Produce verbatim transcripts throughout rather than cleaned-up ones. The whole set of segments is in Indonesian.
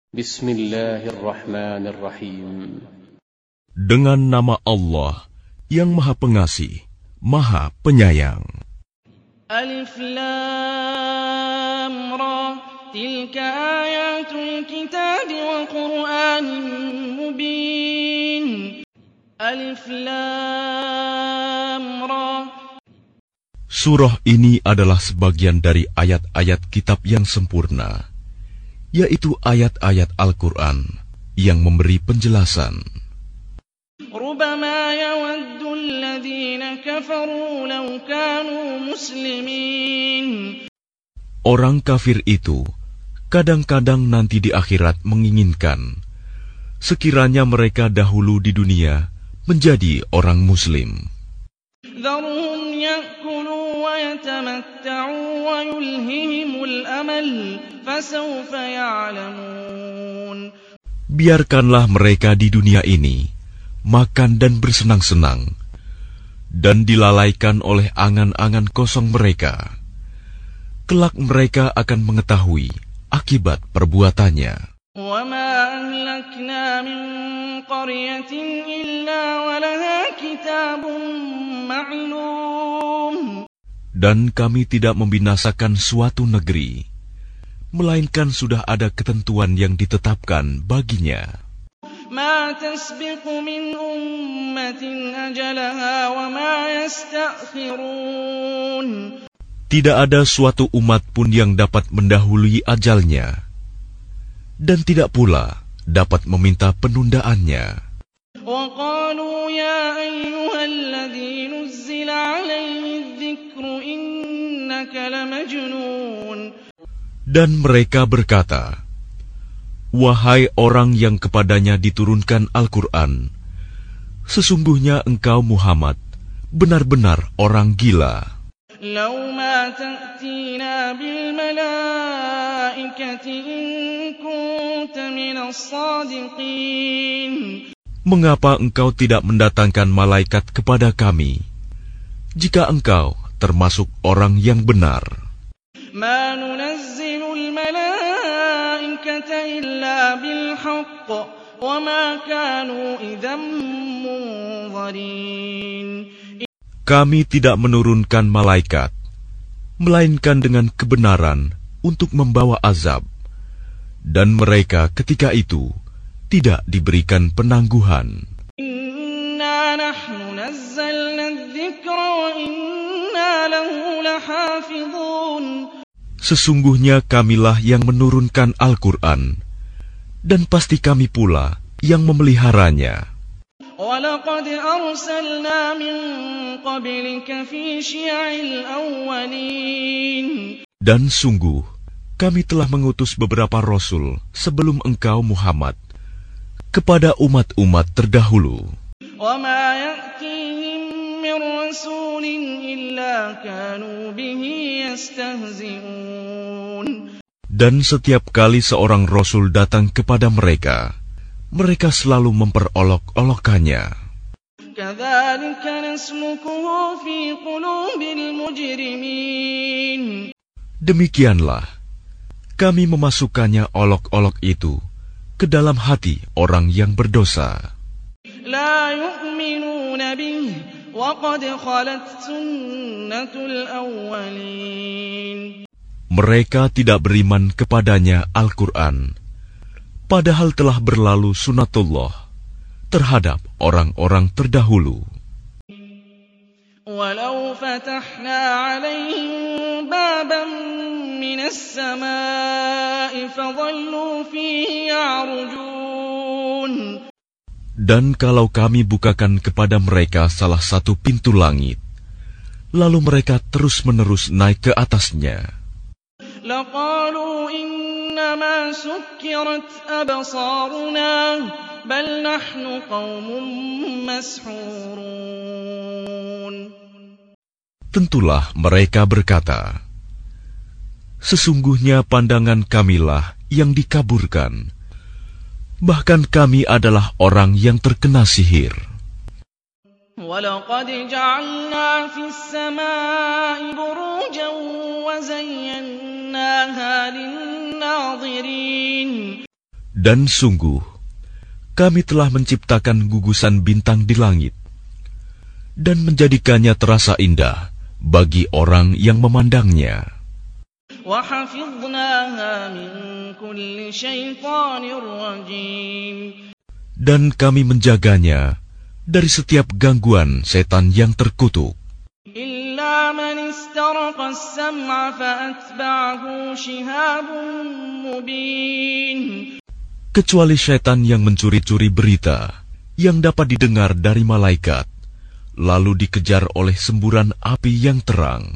Bismillahirrahmanirrahim. Dengan nama Allah yang Maha Pengasih, Maha Penyayang. Alif Lam Ra, tilka ayatul kitab wa Qur'anin mubin. Alif Lam Ra. Surah ini adalah sebagian dari ayat-ayat kitab yang sempurna, yaitu ayat-ayat Al-Quran yang memberi penjelasan. Rubama yawaddu alladhina kafaru law kanu muslimin. Orang kafir itu kadang-kadang nanti di akhirat menginginkan sekiranya mereka dahulu di dunia menjadi orang muslim. Dharhum ya'kulu wa yatamatta'u wa yulhihimul amal fasawfa ya'lamun. Biarkanlah mereka di dunia ini makan dan bersenang-senang, dan dilalaikan oleh angan-angan kosong mereka. Kelak mereka akan mengetahui akibat perbuatannya. وَمَا أَهْلَكْنَا مِنْ قَرْيَةٍ إِلَّا وَلَهَا كِتَابٌ مَعْلُومٌ. Dan kami tidak membinasakan suatu negeri, melainkan sudah ada ketentuan yang ditetapkan baginya. مَا تَسْبِقُ مِنْ أُمَّةٍ أَجَلَهَا وَمَا يَسْتَأْخِرُونَ. Tidak ada suatu umat pun yang dapat mendahului ajalnya, dan tidak pula dapat meminta penundaannya. وَقَالُوا يَا أَيُّهَا الَّذِي نُزِّلَ عَلَيْهِ الذِّكْرُ إِنَّكَ لَمَجْنُونَ. Dan mereka berkata, wahai orang yang kepadanya diturunkan Al-Quran, sesungguhnya engkau Muhammad benar-benar orang gila. لَوْ مَا تَأْتِينَا بِالْمَلَائِكَةِ إِن كُنتَ مِنَ الصَّادِقِينَ. Mengapa engkau tidak mendatangkan malaikat kepada kami, jika engkau termasuk orang yang benar? مَا نُنَزِّلُ الْمَلَائِكَةَ إِلَّا بِالْحَقِّ وَمَا كَانُوا إِذًا مُنظَرِينَ. Kami tidak menurunkan malaikat, melainkan dengan kebenaran untuk membawa azab, dan mereka ketika itu tidak diberikan penangguhan. Inna nahnu nazzalna adh-dhikra wa inna lahu lahafidhun. Sesungguhnya kamilah yang menurunkan Al-Quran, dan pasti kami pula yang memeliharanya. وَلَقَدْ أَرْسَلْنَا مِنْ قَبْلِكَ فِي شِيَعِ الْأَوَّلِينَ. Dan sungguh, kami telah mengutus beberapa rasul sebelum engkau Muhammad kepada umat-umat terdahulu. وَمَا يَأْتِيهِمْ مِنْ رَسُولٍ إِلَّا كَانُوا بِهِ يَسْتَهْزِئُونَ. Dan setiap kali seorang rasul datang kepada mereka, mereka selalu memperolok-olokkannya. كَذَلِكَ نَسْلُكُهُ فِي قُلُوبِ الْمُجْرِمِينَ. Demikianlah kami memasukkannya olok-olok itu ke dalam hati orang yang berdosa. لَا يُؤْمِنُونَ بِهِ وَقَدْ خَلَتْ سُنَّةُ الْأَوَّلِينَ. Mereka tidak beriman kepadanya Al-Quran, padahal telah berlalu sunatullah terhadap orang-orang terdahulu. وَلَوْ فَتَحْنَا عَلَيْهِمْ بَابًا مِنَ السَّمَاءِ فَظَلُّوا فِيهِ يَعْرُجُونَ. Dan kalau kami bukakan kepada mereka salah satu pintu langit, lalu mereka terus-menerus naik ke atasnya, لَقَالُوا إِنَّمَا سُكِّرَتْ أَبْصَارُنَا بَلْ نَحْنُ قَوْمٌ مَسْحُورُونَ. Tentulah mereka berkata, sesungguhnya pandangan kamilah yang dikaburkan, bahkan kami adalah orang yang terkena sihir. وَلَقَدْ جَعَلْنَا فِي السَّمَاءِ بُرُوجًا وَزَيَّنَّاهَا لِلنَّاظِرِينَ. Dan sungguh, kami telah menciptakan gugusan bintang di langit dan menjadikannya terasa indah bagi orang yang memandangnya. Dan kami menjaganya dari setiap gangguan setan yang terkutuk. Kecuali setan yang mencuri-curi berita yang dapat didengar dari malaikat, lalu dikejar oleh semburan api yang terang.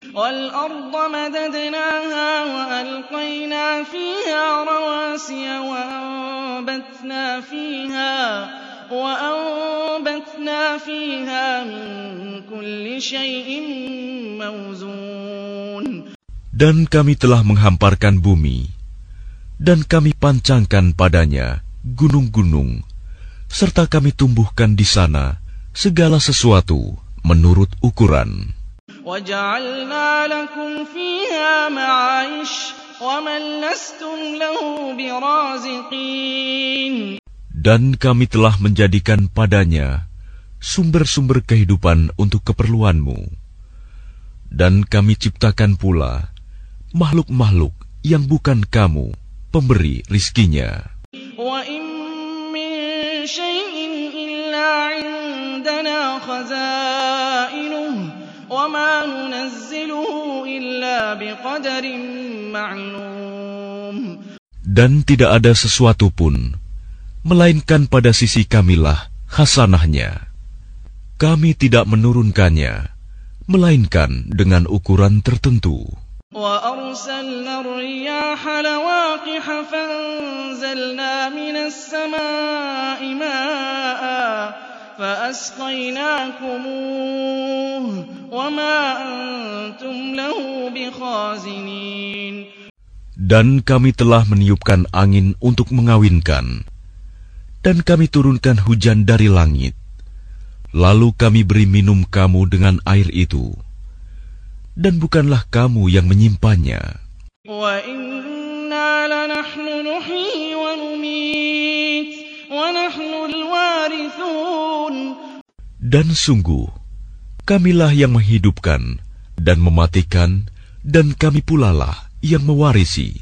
Dan kami telah menghamparkan bumi, dan kami pancangkan padanya gunung-gunung, serta kami tumbuhkan di sana segala sesuatu menurut ukuran. Dan kami telah menjadikan padanya sumber-sumber kehidupan untuk keperluanmu. Dan kami ciptakan pula makhluk-makhluk yang bukan kamu pemberi rizkinya. Dan tidak ada sesuatu pun melainkan pada sisi kamilah hasanahnya. Kami tidak menurunkannya melainkan dengan ukuran tertentu. وَأَرْسَلْنَا الرِّيَاحَ لَوَاقِحَ فَأَنزَلْنَا مِنَ السَّمَاءِ مَاءً فَأَسْقَيْنَاكُمُوهُ وَمَا أَنْتُمْ لَهُ بِخَازِنِينَ. Dan kami telah meniupkan angin untuk mengawinkan, dan kami turunkan hujan dari langit, lalu kami beri minum kamu dengan air itu. Dan bukanlah kamu yang menyimpannya. Dan sungguh, kamilah yang menghidupkan dan mematikan, dan kami pula lah yang mewarisi.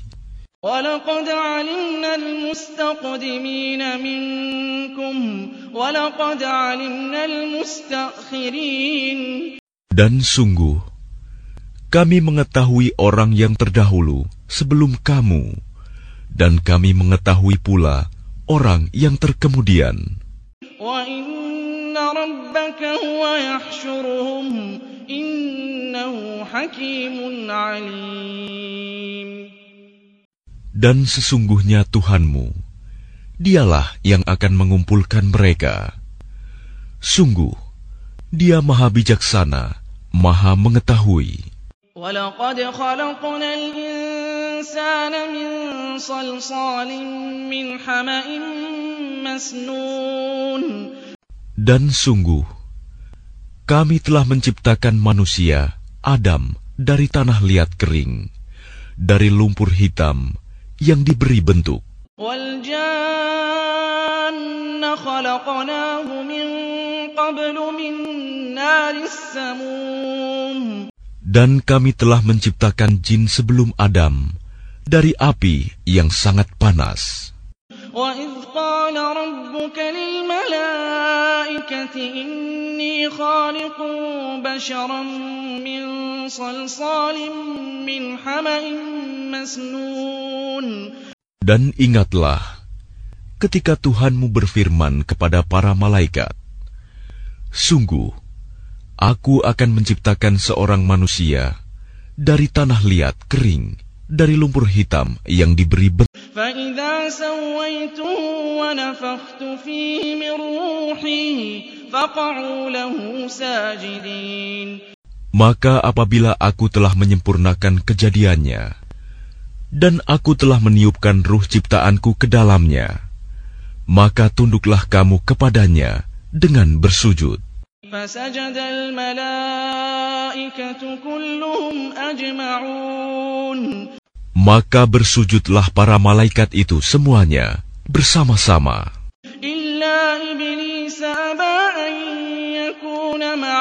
Dan sungguh, kami mengetahui orang yang terdahulu sebelum kamu, dan kami mengetahui pula orang yang terkemudian. Dan sesungguhnya Tuhanmu, Dialah yang akan mengumpulkan mereka. Sungguh, Dia Maha Bijaksana, Maha Mengetahui. وَلَقَدْ خَلَقْنَا الْإِنسَانَ مِنْ صَلْصَالٍ مِنْ حَمَإٍ مَسْنُونٍ. Dan sungguh, kami telah menciptakan manusia, Adam, dari tanah liat kering, dari lumpur hitam yang diberi bentuk. وَالْجَانَّ خَلَقْنَاهُ مِنْ قَبْلُ مِنْ نَارِ السَّمُومِ. Dan kami telah menciptakan jin sebelum Adam dari api yang sangat panas. وَإِذْ قَالَ رَبُّكَ لِلْمَلَائِكَةِ إِنِّي خَالِقٌ بَشَرًا مِنْ صَلْصَالٍ مِنْ حَمَإٍ مَسْنُونٍ. Dan ingatlah ketika Tuhanmu berfirman kepada para malaikat, sungguh, Aku akan menciptakan seorang manusia dari tanah liat kering, dari lumpur hitam yang diberi bentuk. Maka apabila aku telah menyempurnakan kejadiannya, dan aku telah meniupkan ruh ciptaanku ke dalamnya, maka tunduklah kamu kepadanya dengan bersujud. فَسَجَدَ الْمَلَائِكَةُ كُلُّهُمْ أَجْمَعُونَ. Maka bersujudlah para malaikat itu semuanya bersama-sama. إلا إبليس أبى أن يكون مع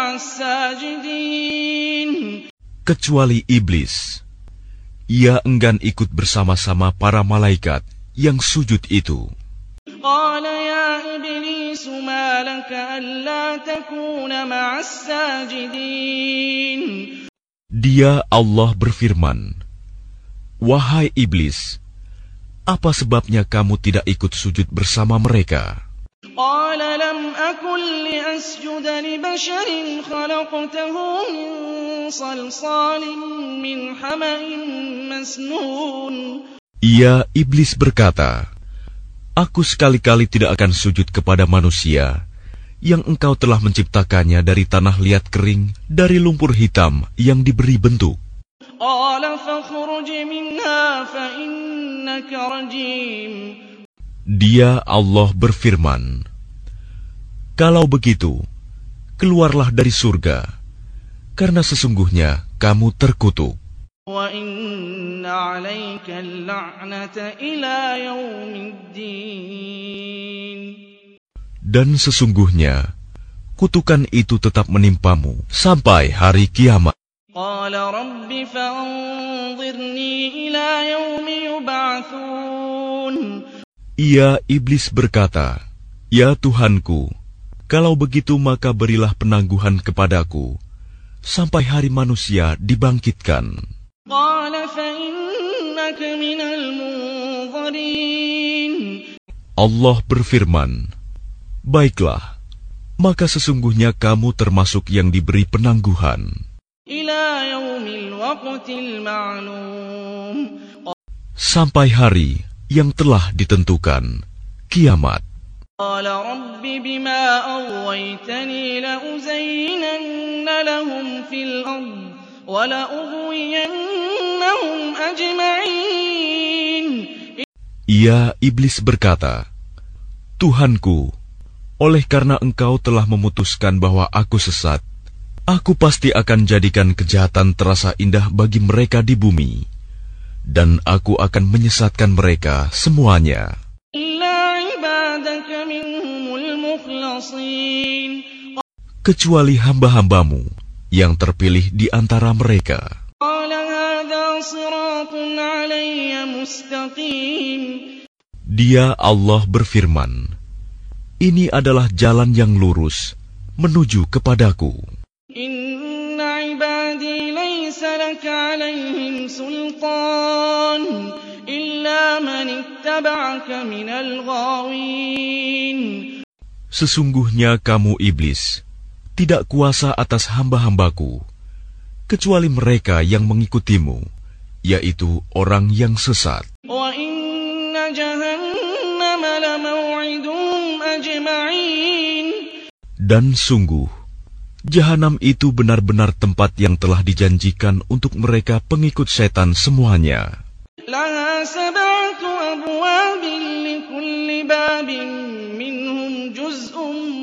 الساجدين. Kecuali iblis, ia enggan ikut bersama-sama para malaikat yang sujud itu. قال يا إبليس ما لك ألا تكون مع الساجدين. Dia Allah berfirman, "Wahai iblis, apa sebabnya kamu tidak ikut sujud bersama mereka?" قال لم أكن لأسجد لبشر خلقته من صلصال من حمأ مسنون. Ia iblis berkata, "Aku sekali-kali tidak akan sujud kepada manusia yang engkau telah menciptakannya dari tanah liat kering, dari lumpur hitam yang diberi bentuk." قال فاخرج منها فإنك رجيم. Dia Allah berfirman, "Kalau begitu, keluarlah dari surga, karena sesungguhnya kamu terkutuk. وإن عليك اللعنة إلى يوم الدين. Dan sesungguhnya kutukan itu tetap menimpamu sampai hari kiamat." قال رب فأنظرني إلى يوم يبعثون. Ia iblis berkata, "Ya Tuhanku, kalau begitu maka berilah penangguhan kepadaku sampai hari manusia dibangkitkan." قال فإنك من المنظرين. Allah berfirman, "Baiklah, maka sesungguhnya kamu termasuk yang diberi penangguhan إلى يوم الوقت المعلوم. sampai hari yang telah ditentukan, kiamat." قال رب بما أغويتني لأزينن لهم في الأرض ولأغوينهم أجمعين. Ia iblis berkata, "Tuhanku, oleh karena engkau telah memutuskan bahwa aku sesat, aku pasti akan jadikan kejahatan terasa indah bagi mereka di bumi, dan aku akan menyesatkan mereka semuanya, إلا عبادك منهم المخلصين. kecuali hamba-hambamu yang terpilih di antara mereka." قال هذا صراط علي مستقيم. Dia Allah berfirman, "Ini adalah jalan yang lurus menuju kepadaku. إن عبادي ليس لك عليهم سلطان إلا من اتبعك من الغاوين. Sesungguhnya kamu iblis tidak kuasa atas hamba-hambaku, kecuali mereka yang mengikutimu, yaitu orang yang sesat. وإن جهنم لموعدهم أجمعين. Dan sungguh, Jahanam itu benar-benar tempat yang telah dijanjikan untuk mereka pengikut setan semuanya. لها سبعة أبواب لكل باب منهم جزء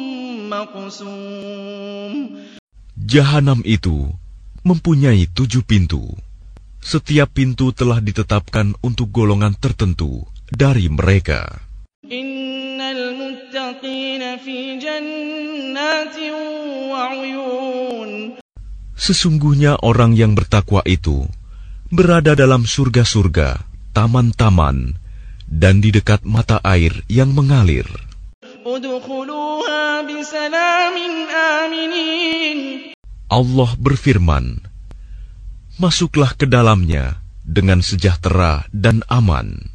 مقسوم. Jahanam itu mempunyai tujuh pintu. Setiap pintu telah ditetapkan untuk golongan tertentu dari mereka. إن المتقين في جنات وعيون. Sesungguhnya orang yang bertakwa itu berada dalam surga-surga, taman-taman, dan di dekat mata air yang mengalir. ادخلوها بسلام آمنين. Allah berfirman, "Masuklah ke dalamnya dengan sejahtera dan aman."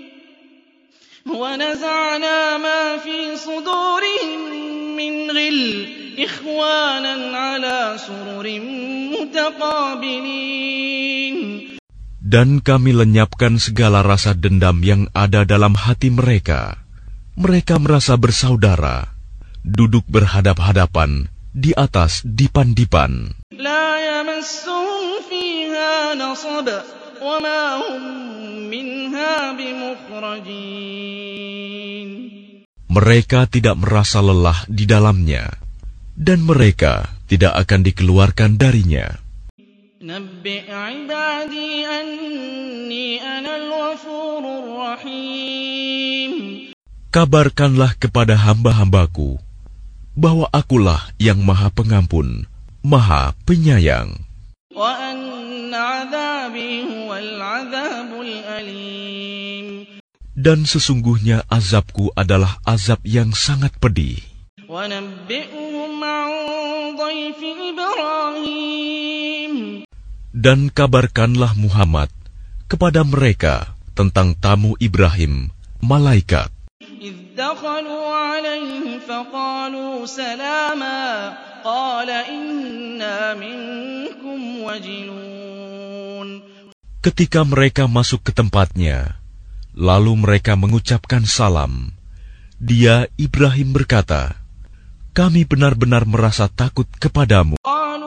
ونزعنا ما في صدورهم من غل إخوانا على سرر متقابلين. Dan kami lenyapkan segala rasa dendam yang ada dalam hati mereka. Mereka merasa bersaudara, duduk berhadap-hadapan di atas dipan-dipan. لا يمسهم فيها نصب وما هم منها بمخرجين. Mereka tidak merasa lelah di dalamnya, dan mereka tidak akan dikeluarkan darinya. نبئ عبادي أني أنا الغفور الرحيم. Kabarkanlah kepada hamba-hambaku bahwa akulah yang Maha Pengampun, Maha Penyayang. Dan sesungguhnya azabku adalah azab yang sangat pedih. Dan kabarkanlah Muhammad kepada mereka tentang tamu Ibrahim, malaikat. Ketika mereka masuk ke tempatnya, lalu mereka mengucapkan salam. Dia, Ibrahim, berkata, "Kami benar-benar merasa takut kepadamu."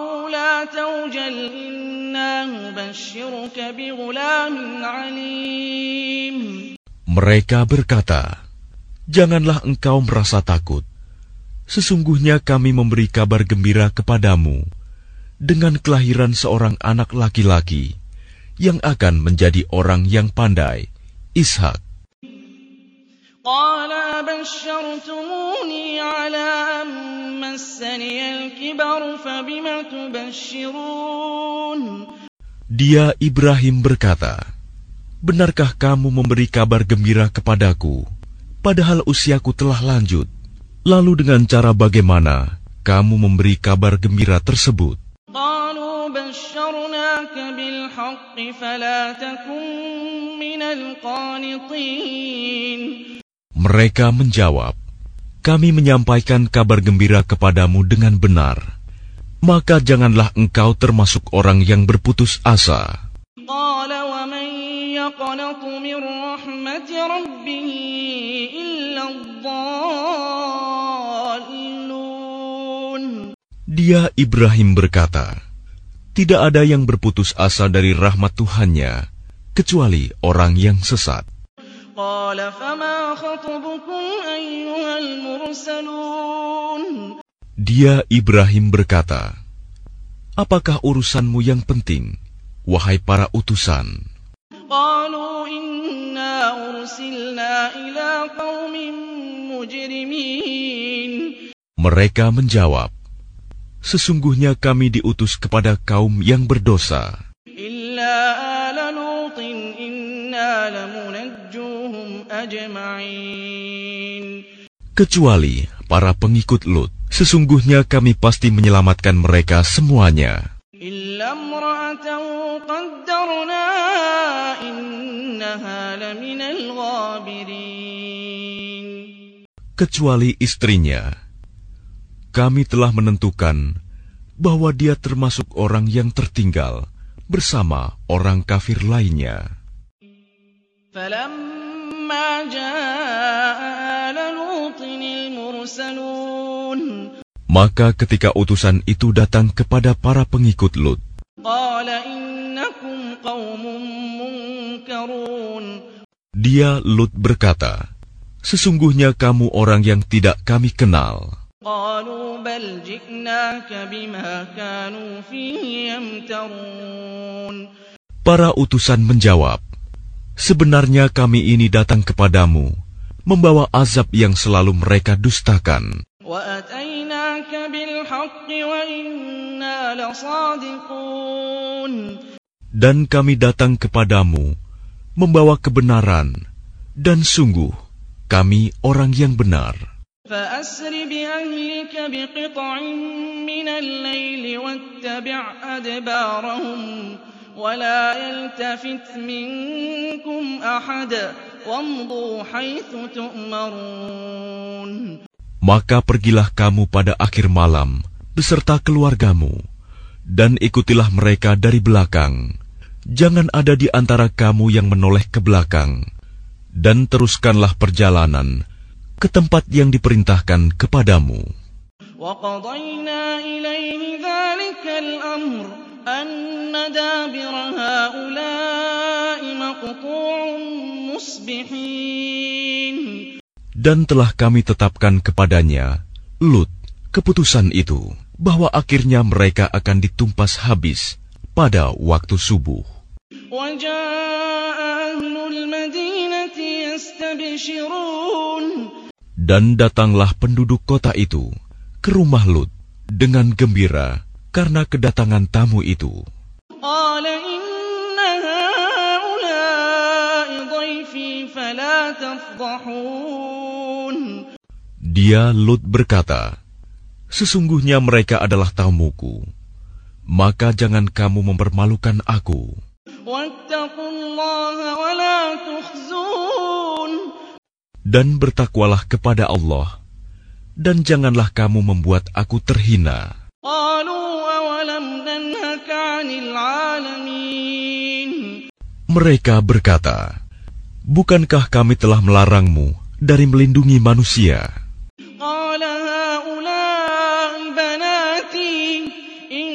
Mereka berkata, "Janganlah engkau merasa takut. Sesungguhnya kami memberi kabar gembira kepadamu dengan kelahiran seorang anak laki-laki yang akan menjadi orang yang pandai, Ishak." Dia, Ibrahim, berkata, "Benarkah kamu memberi kabar gembira kepadaku, padahal usiaku telah lanjut? Lalu dengan cara bagaimana kamu memberi kabar gembira tersebut?" Mereka menjawab, "Kami menyampaikan kabar gembira kepadamu dengan benar, maka janganlah engkau termasuk orang yang berputus asa." Dia, Ibrahim, berkata, "Tidak ada yang berputus asa dari rahmat Tuhannya kecuali orang yang sesat." Dia, Ibrahim, berkata, "Apakah urusanmu yang penting, wahai para utusan?" Mereka menjawab, "Sesungguhnya kami diutus kepada kaum yang berdosa, kecuali para pengikut Lut. Sesungguhnya kami pasti menyelamatkan mereka semuanya, kecuali istrinya. Kami telah menentukan bahwa dia termasuk orang yang tertinggal bersama orang kafir lainnya. Maka ketika utusan itu datang kepada para pengikut Lut, dia, Lut, berkata, "Sesungguhnya kamu orang yang tidak kami kenal." Para utusan menjawab, "Sebenarnya kami ini datang kepadamu membawa azab yang selalu mereka dustakan. Dan kami datang kepadamu membawa kebenaran, dan sungguh kami orang yang benar." فأسر بأهلك بقطع من الليل واتبع أدبارهم ولا يلتفت منكم أحد وامضوا حيث تؤمرون. Maka pergilah kamu pada akhir malam beserta keluargamu, dan ikutilah mereka dari belakang. Jangan ada di antara kamu yang menoleh ke belakang, dan teruskanlah perjalanan ke tempat yang diperintahkan kepadamu. Dan telah kami tetapkan kepadanya, Lut, keputusan itu, bahwa akhirnya mereka akan ditumpas habis pada waktu subuh. يستبشرون. Dan datanglah penduduk kota itu ke rumah Lut dengan gembira karena kedatangan tamu itu. قال إن هؤلاء ضيفي فلا تفضحون. Dia Lut berkata, sesungguhnya mereka adalah tamuku, maka jangan kamu mempermalukan aku. واتقوا الله ولا تخزون. Dan bertakwalah kepada Allah, dan janganlah kamu membuat aku terhina. قالوا أولم ننهك عن العالمين. Mereka berkata, bukankah kami telah melarangmu dari melindungi manusia? قال هؤلاء بناتي إن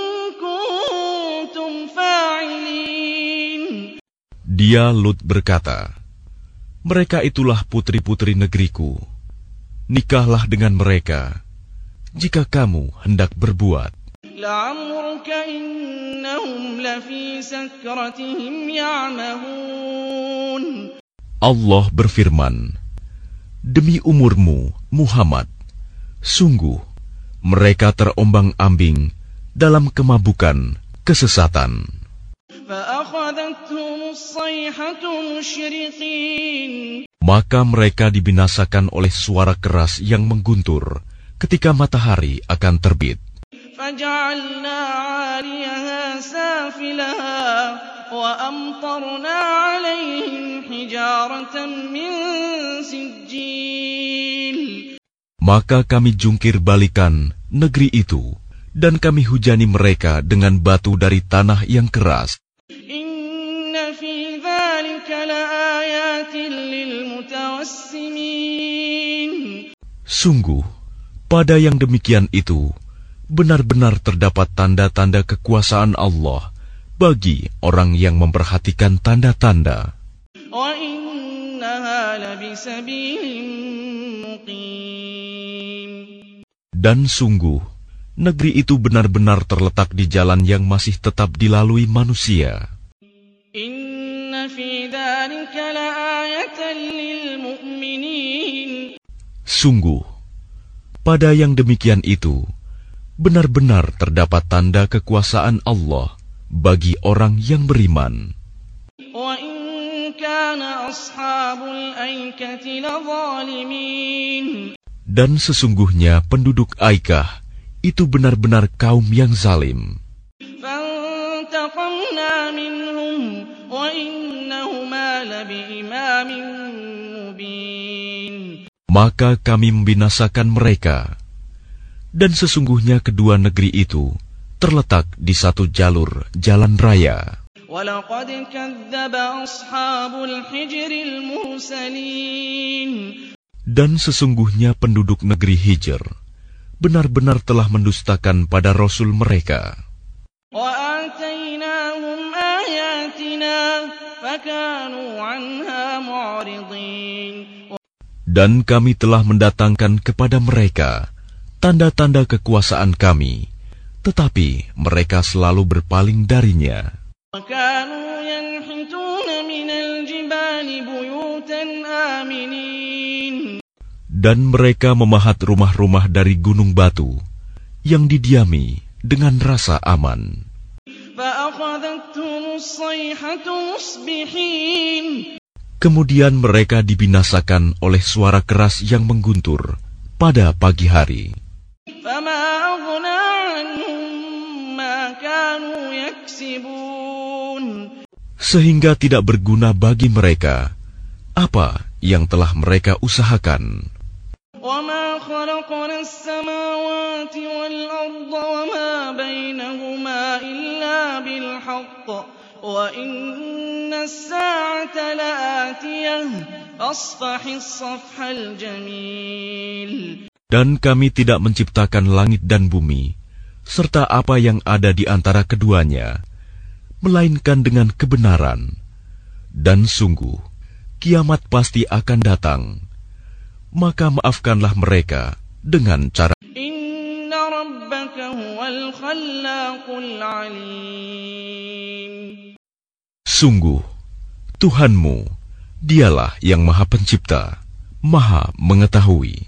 كنتم فاعلين. Dia Lut berkata, mereka itulah putri-putri negeriku. Nikahlah dengan mereka, jika kamu hendak berbuat. لعمرك إنهم لفي سكرتهم يعمهون. Allah berfirman, demi umurmu, Muhammad, sungguh mereka terombang-ambing dalam kemabukan kesesatan. فأخذتهم الصيحة مشرقين. Maka mereka dibinasakan oleh suara keras yang mengguntur ketika matahari akan terbit. فجعلنا عاليها سافلها وأمطرنا عليهم حجارة من سجيل. Maka kami jungkir balikan negeri itu, dan kami hujani mereka dengan batu dari tanah yang keras. إن في ذلك لآيات للمتوسمين. Sungguh, pada yang demikian itu, benar-benar terdapat tanda-tanda kekuasaan Allah bagi orang yang memperhatikan tanda-tanda. وإنها لبسبيل مقيم. Dan sungguh, negeri itu benar-benar terletak di jalan yang masih tetap dilalui manusia. إن في ذلك لآية للمؤمنين. Sungguh, pada yang demikian itu, benar-benar terdapat tanda kekuasaan Allah bagi orang yang beriman. وإن كان أصحاب الأيكة لظالمين. Dan sesungguhnya penduduk Aikah itu benar-benar kaum yang zalim. فانتقمنا منهم وإنهما لبإمام مبين. Maka kami membinasakan mereka. Dan sesungguhnya kedua negeri itu terletak di satu jalur jalan raya. وَلَقَدْ كَذَّبَ أَصْحَابُ الْحِجْرِ الْمُرْسَلِينَ. Dan sesungguhnya penduduk negeri Hijr benar-benar telah mendustakan pada Rasul mereka. وَآتَيْنَاهُمْ آيَاتِنَا فَكَانُوا عَنْهَا مُعْرِضِينَ. Dan kami telah mendatangkan kepada mereka tanda-tanda kekuasaan kami, tetapi mereka selalu berpaling darinya. وَكَانُوا يَنْحِتُونَ مِنَ الْجِبَالِ بُيُوتًا آمِنِينَ. Dan mereka memahat rumah-rumah dari gunung batu yang didiami dengan rasa aman. فَأَخَذَتْهُمُ الصَّيْحَةُ مُصْبِحِينَ. Kemudian mereka dibinasakan oleh suara keras yang mengguntur pada pagi hari. فَمَا أَغْنَى عَنْهُمْ مَا كَانُوا يَكْسِبُونَ. Sehingga tidak berguna bagi mereka apa yang telah mereka usahakan. وَمَا خَلَقْنَا السَّمَاوَاتِ وَالْأَرْضَ وَمَا بَيْنَهُمَا إِلَّا بِالْحَقِّ وَإِنَّ السَّاعَةَ لَآتِيَةٌ فَاصْفَحِ الصَّفْحَ الْجَمِيلَ. Dan kami tidak menciptakan langit dan bumi, serta apa yang ada di antara keduanya, melainkan dengan kebenaran. Dan sungguh, kiamat pasti akan datang. Maka maafkanlah mereka dengan cara. Inna rabbaka huwal khallaqul alim. Sungguh, Tuhanmu Dialah yang Maha Pencipta, Maha Mengetahui.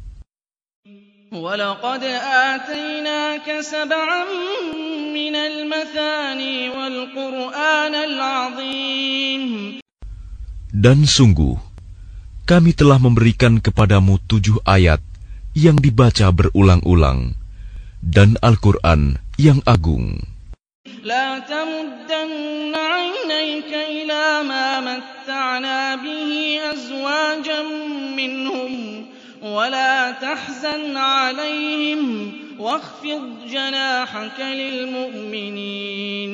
وَلَقَدْ آتَيْنَاكَ سَبْعًا مِنَ الْمَثَانِي وَالْقُرْآنَ الْعَظِيمَ. Dan sungguh, kami telah memberikan kepadamu tujuh ayat yang dibaca berulang-ulang, dan Al-Quran yang agung. لَا تَمُدَّنَّ عَيْنَيْكَ إِلَى مَا مَتَّعْنَا بِهِ أَزْوَاجًا مِّنْهُمْ وَلَا تَحْزَنْ عَلَيْهِمْ وَاخْفِضْ جَنَاحَكَ لِلْمُؤْمِنِينَ.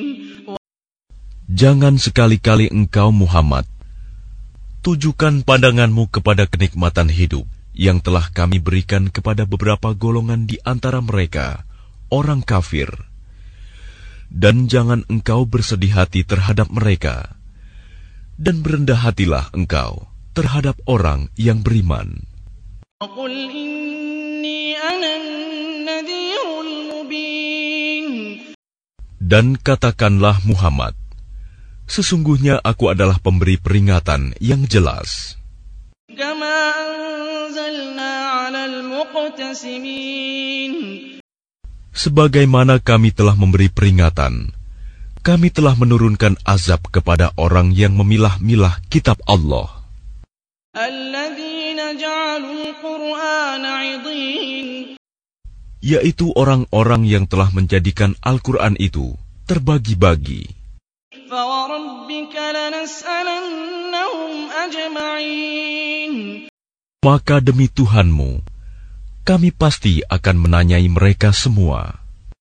Jangan sekali-kali engkau Muhammad tujukan pandanganmu kepada kenikmatan hidup yang telah kami berikan kepada beberapa golongan di antara mereka, orang kafir. Dan jangan engkau bersedih hati terhadap mereka, dan berendah hatilah engkau terhadap orang yang beriman. وَقُلْ إِنِّي أَنَا النَّذِيرُ الْمُبِينُ. Dan katakanlah Muhammad, sesungguhnya aku adalah pemberi peringatan yang jelas. كَمَا أَنزَلْنَا عَلَى الْمُقْتَسِمِينَ. Sebagaimana kami telah memberi peringatan, kami telah menurunkan azab kepada orang yang memilah-milah kitab Allah, الَّذِينَ جَعَلُوا الْقُرْآنَ عِضِينَ. yaitu orang-orang yang telah menjadikan Al-Quran itu terbagi-bagi. فَوَرَبِّكَ لَنَسْأَلَنَّهُمْ أَجْمَعِينَ. Maka demi Tuhanmu, kami pasti akan menanyai mereka semua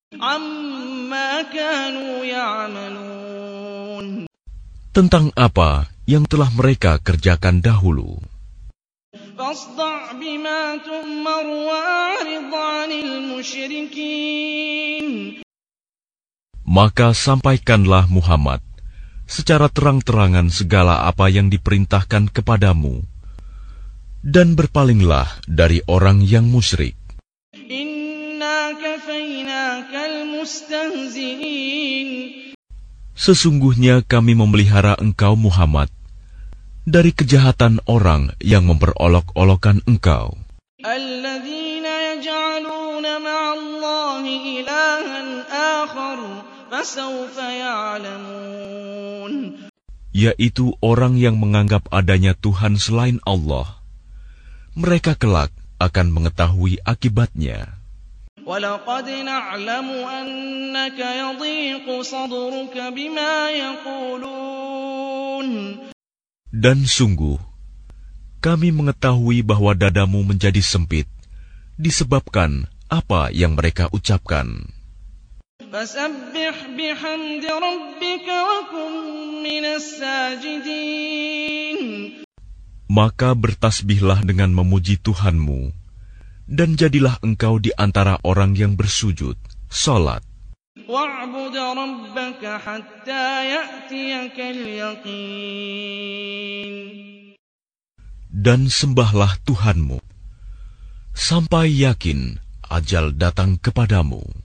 عَمَّا كَانُوا يَعْمَلُونَ. tentang apa yang telah mereka kerjakan dahulu. فَاصْدَعْ بِمَا تُؤْمَرُ وَأَعْرِضْ عَنِ الْمُشْرِكِينَ. Maka sampaikanlah Muhammad secara terang-terangan segala apa yang diperintahkan kepadamu, dan berpalinglah dari orang yang musyrik. إِنَّا كَفَيْنَاكَ الْمُسْتَهْزِئِينَ. Sesungguhnya kami memelihara engkau Muhammad dari kejahatan orang yang memperolok-olokkan engkau, الَّذِينَ يَجْعَلُونَ مَعَ اللَّهِ إِلَٰهًا آخَرَ فَسَوْفَ يَعْلَمُونَ. yaitu orang yang menganggap adanya Tuhan selain Allah. Mereka kelak akan mengetahui akibatnya. وَلَقَدْ نَعْلَمُ أَنَّكَ يَضِيقُ صَدْرُكَ بِمَا يَقُولُونَ. Dan sungguh, kami mengetahui bahwa dadamu menjadi sempit disebabkan apa yang mereka ucapkan. فَسَبِّحْ بِحَمْدِ رَبِّكَ وَكُن مِّنَ السَّاجِدِينَ. Maka bertasbihlah dengan memuji Tuhanmu, dan jadilah engkau di antara orang yang bersujud, salat. وَاعْبُدْ رَبَّكَ حَتَّى يَأْتِيَكَ الْيَقِينُ. Dan sembahlah Tuhanmu, sampai yakin ajal datang kepadamu.